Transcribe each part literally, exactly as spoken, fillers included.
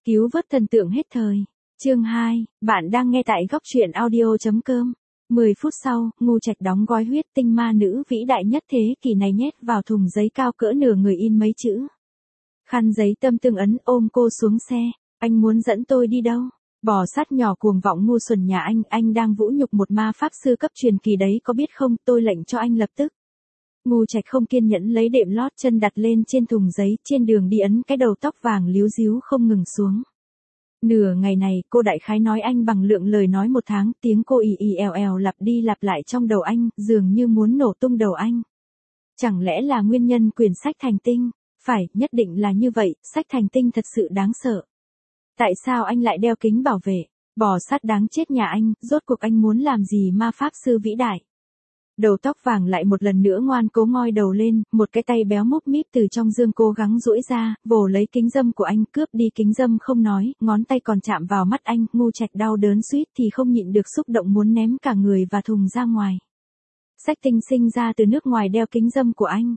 Cứu vớt thần tượng hết thời. Chương hai, bạn đang nghe tại góc truyện audio chấm com. mười phút sau, Ngô Trạch đóng gói huyết tinh ma nữ vĩ đại nhất thế kỷ này nhét vào thùng giấy cao cỡ nửa người in mấy chữ. Khăn giấy tâm tương ấn ôm cô xuống xe. Anh muốn dẫn tôi đi đâu? Bò sát nhỏ cuồng vọng ngu xuẩn nhà anh, anh đang vũ nhục một ma pháp sư cấp truyền kỳ đấy có biết không, tôi lệnh cho anh lập tức. Ngô Trạch không kiên nhẫn lấy đệm lót chân đặt lên trên thùng giấy, trên đường đi ấn cái đầu tóc vàng líu díu không ngừng xuống. Nửa ngày này, cô đại khái nói anh bằng lượng lời nói một tháng, tiếng cô ì ì èo èo lặp đi lặp lại trong đầu anh, dường như muốn nổ tung đầu anh. Chẳng lẽ là nguyên nhân quyển sách thành tinh? Phải, nhất định là như vậy, sách thành tinh thật sự đáng sợ. Tại sao anh lại đeo kính bảo vệ? Bò sát đáng chết nhà anh, rốt cuộc anh muốn làm gì ma pháp sư vĩ đại? Đầu tóc vàng lại một lần nữa ngoan cố ngoi đầu lên, một cái tay béo múp míp từ trong dương cố gắng duỗi ra, vồ lấy kính dâm của anh, cướp đi kính dâm không nói, ngón tay còn chạm vào mắt anh, Ngô Trạch đau đớn suýt thì không nhịn được xúc động muốn ném cả người và thùng ra ngoài. Sách tinh sinh ra từ nước ngoài đeo kính dâm của anh.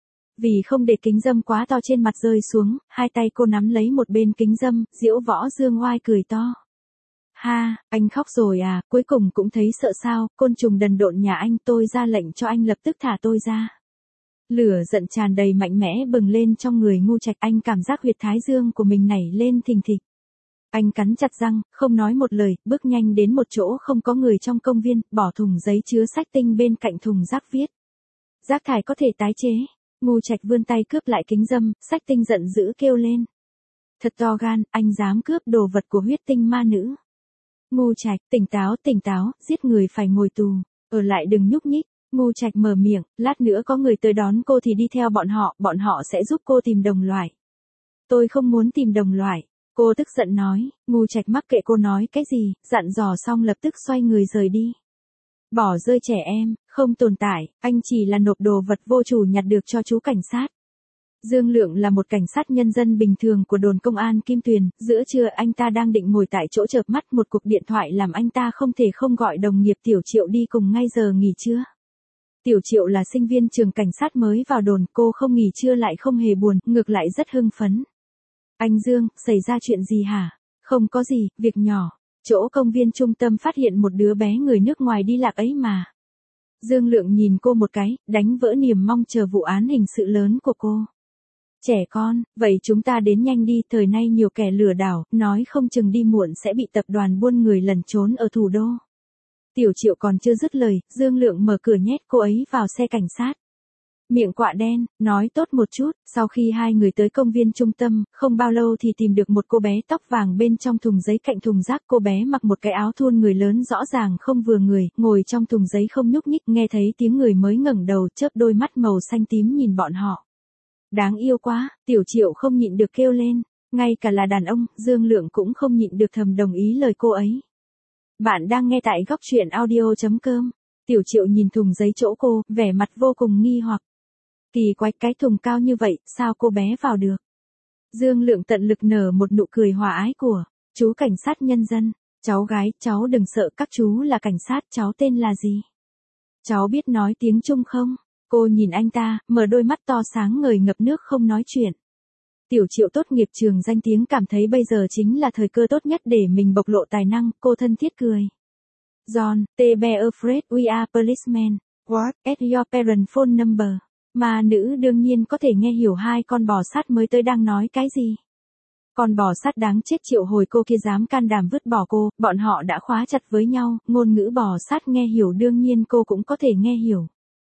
Vì không để kính dâm quá to trên mặt rơi xuống, hai tay cô nắm lấy một bên kính dâm, Diễu Võ Dương oai cười to. Ha, anh khóc rồi à, cuối cùng cũng thấy sợ sao, côn trùng đần độn nhà anh, tôi ra lệnh cho anh lập tức thả tôi ra. Lửa giận tràn đầy mạnh mẽ bừng lên trong người Ngô Trạch, anh cảm giác huyệt thái dương của mình nảy lên thình thịch. Anh cắn chặt răng, không nói một lời, bước nhanh đến một chỗ không có người trong công viên, bỏ thùng giấy chứa sách tinh bên cạnh thùng rác viết. Rác thải có thể tái chế. Ngô Trạch vươn tay cướp lại kính dâm, sách tinh giận dữ kêu lên. Thật to gan, anh dám cướp đồ vật của huyết tinh ma nữ. Ngô Trạch, tỉnh táo, tỉnh táo, giết người phải ngồi tù, ở lại đừng nhúc nhích. Ngô Trạch mở miệng, lát nữa có người tới đón cô thì đi theo bọn họ, bọn họ sẽ giúp cô tìm đồng loại. Tôi không muốn tìm đồng loại, cô tức giận nói. Ngô Trạch mắc kệ cô nói cái gì, dặn dò xong lập tức xoay người rời đi. Bỏ rơi trẻ em, không tồn tại, anh chỉ là nộp đồ vật vô chủ nhặt được cho chú cảnh sát. Dương Lượng là một cảnh sát nhân dân bình thường của đồn công an Kim Tuyền, giữa trưa anh ta đang định ngồi tại chỗ chợp mắt một cuộc điện thoại làm anh ta không thể không gọi đồng nghiệp Tiểu Triệu đi cùng ngay giờ nghỉ trưa. Tiểu Triệu là sinh viên trường cảnh sát mới vào đồn, cô không nghỉ trưa lại không hề buồn, ngược lại rất hưng phấn. Anh Dương, xảy ra chuyện gì hả? Không có gì, việc nhỏ. Chỗ công viên trung tâm phát hiện một đứa bé người nước ngoài đi lạc ấy mà. Dương Lượng nhìn cô một cái, đánh vỡ niềm mong chờ vụ án hình sự lớn của cô. Trẻ con, vậy chúng ta đến nhanh đi, thời nay nhiều kẻ lừa đảo, nói không chừng đi muộn sẽ bị tập đoàn buôn người lẩn trốn ở thủ đô. Tiểu Triệu còn chưa dứt lời, Dương Lượng mở cửa nhét cô ấy vào xe cảnh sát. Miệng quạ đen, nói tốt một chút, sau khi hai người tới công viên trung tâm, không bao lâu thì tìm được một cô bé tóc vàng bên trong thùng giấy cạnh thùng rác. Cô bé mặc một cái áo thun người lớn rõ ràng không vừa người, ngồi trong thùng giấy không nhúc nhích, nghe thấy tiếng người mới ngẩng đầu chớp đôi mắt màu xanh tím nhìn bọn họ. Đáng yêu quá, Tiểu Triệu không nhịn được kêu lên, ngay cả là đàn ông, Dương Lượng cũng không nhịn được thầm đồng ý lời cô ấy. Bạn đang nghe tại góc truyện audio chấm com. Tiểu Triệu nhìn thùng giấy chỗ cô, vẻ mặt vô cùng nghi hoặc. Kỳ quái, cái thùng cao như vậy, sao cô bé vào được? Dương Lượng tận lực nở một nụ cười hòa ái của, chú cảnh sát nhân dân, cháu gái, cháu đừng sợ, các chú là cảnh sát, cháu tên là gì? Cháu biết nói tiếng Trung không? Cô nhìn anh ta, mở đôi mắt to sáng ngời ngập nước không nói chuyện. Tiểu Triệu tốt nghiệp trường danh tiếng cảm thấy bây giờ chính là thời cơ tốt nhất để mình bộc lộ tài năng, cô thân thiết cười. John, T. Be afraid we are policemen. What, at your parent phone number? Ma nữ đương nhiên có thể nghe hiểu hai con bò sát mới tới đang nói cái gì. Con bò sát đáng chết Triệu hồi cô kia dám can đảm vứt bỏ cô, bọn họ đã khóa chặt với nhau, ngôn ngữ bò sát nghe hiểu đương nhiên cô cũng có thể nghe hiểu.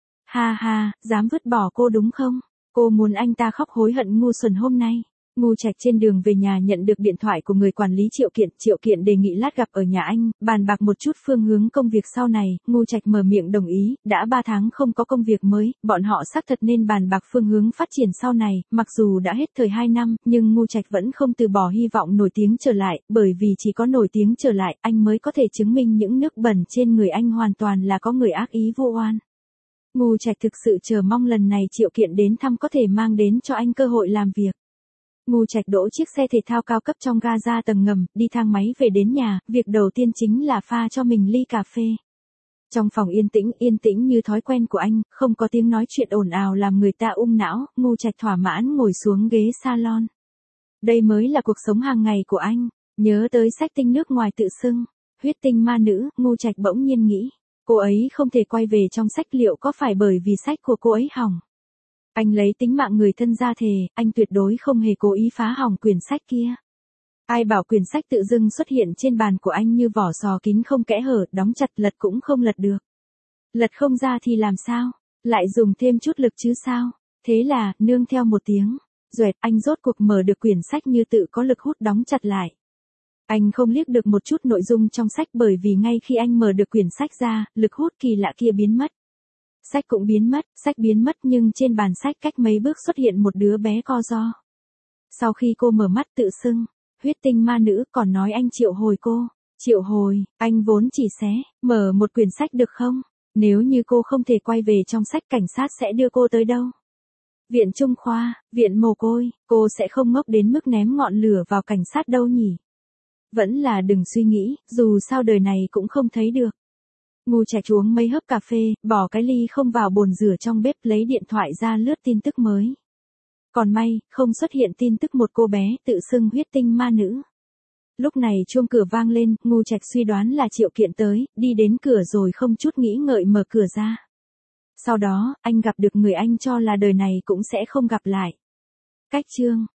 Ha ha, dám vứt bỏ cô đúng không? Cô muốn anh ta khóc hối hận ngu xuẩn hôm nay. Ngô Trạch trên đường về nhà nhận được điện thoại của người quản lý Triệu Kiện, Triệu Kiện đề nghị lát gặp ở nhà anh, bàn bạc một chút phương hướng công việc sau này, Ngô Trạch mở miệng đồng ý, đã ba tháng không có công việc mới, bọn họ xác thật nên bàn bạc phương hướng phát triển sau này, mặc dù đã hết thời hai năm, nhưng Ngô Trạch vẫn không từ bỏ hy vọng nổi tiếng trở lại, bởi vì chỉ có nổi tiếng trở lại, anh mới có thể chứng minh những nước bẩn trên người anh hoàn toàn là có người ác ý vô oan. Ngô Trạch thực sự chờ mong lần này Triệu Kiện đến thăm có thể mang đến cho anh cơ hội làm việc. Ngô Trạch đỗ chiếc xe thể thao cao cấp trong ga ra tầng ngầm, đi thang máy về đến nhà, việc đầu tiên chính là pha cho mình ly cà phê. Trong phòng yên tĩnh, yên tĩnh như thói quen của anh, không có tiếng nói chuyện ồn ào làm người ta ung não, Ngô Trạch thỏa mãn ngồi xuống ghế salon. Đây mới là cuộc sống hàng ngày của anh. Nhớ tới sách tinh nước ngoài tự xưng, huyết tinh ma nữ, Ngô Trạch bỗng nhiên nghĩ, cô ấy không thể quay về trong sách liệu có phải bởi vì sách của cô ấy hỏng. Anh lấy tính mạng người thân ra thề, anh tuyệt đối không hề cố ý phá hỏng quyển sách kia. Ai bảo quyển sách tự dưng xuất hiện trên bàn của anh như vỏ sò kín không kẽ hở, đóng chặt lật cũng không lật được. Lật không ra thì làm sao? Lại dùng thêm chút lực chứ sao? Thế là, nương theo một tiếng, duệt, anh rốt cuộc mở được quyển sách như tự có lực hút đóng chặt lại. Anh không liếc được một chút nội dung trong sách bởi vì ngay khi anh mở được quyển sách ra, lực hút kỳ lạ kia biến mất. Sách cũng biến mất, sách biến mất nhưng trên bàn sách cách mấy bước xuất hiện một đứa bé co ro. Sau khi cô mở mắt tự xưng, huyết tinh ma nữ còn nói anh triệu hồi cô. Triệu hồi, anh vốn chỉ xé, mở một quyển sách được không? Nếu như cô không thể quay về trong sách cảnh sát sẽ đưa cô tới đâu? Viện Trung Khoa, viện mồ côi, cô sẽ không ngốc đến mức ném ngọn lửa vào cảnh sát đâu nhỉ? Vẫn là đừng suy nghĩ, dù sao đời này cũng không thấy được. Ngô Trạch uống mấy hớp cà phê, bỏ cái ly không vào bồn rửa trong bếp lấy điện thoại ra lướt tin tức mới. Còn may, không xuất hiện tin tức một cô bé tự xưng huyết tinh ma nữ. Lúc này chuông cửa vang lên, Ngô Trạch suy đoán là Triệu Kiện tới, đi đến cửa rồi không chút nghĩ ngợi mở cửa ra. Sau đó, anh gặp được người anh cho là đời này cũng sẽ không gặp lại. Cách chương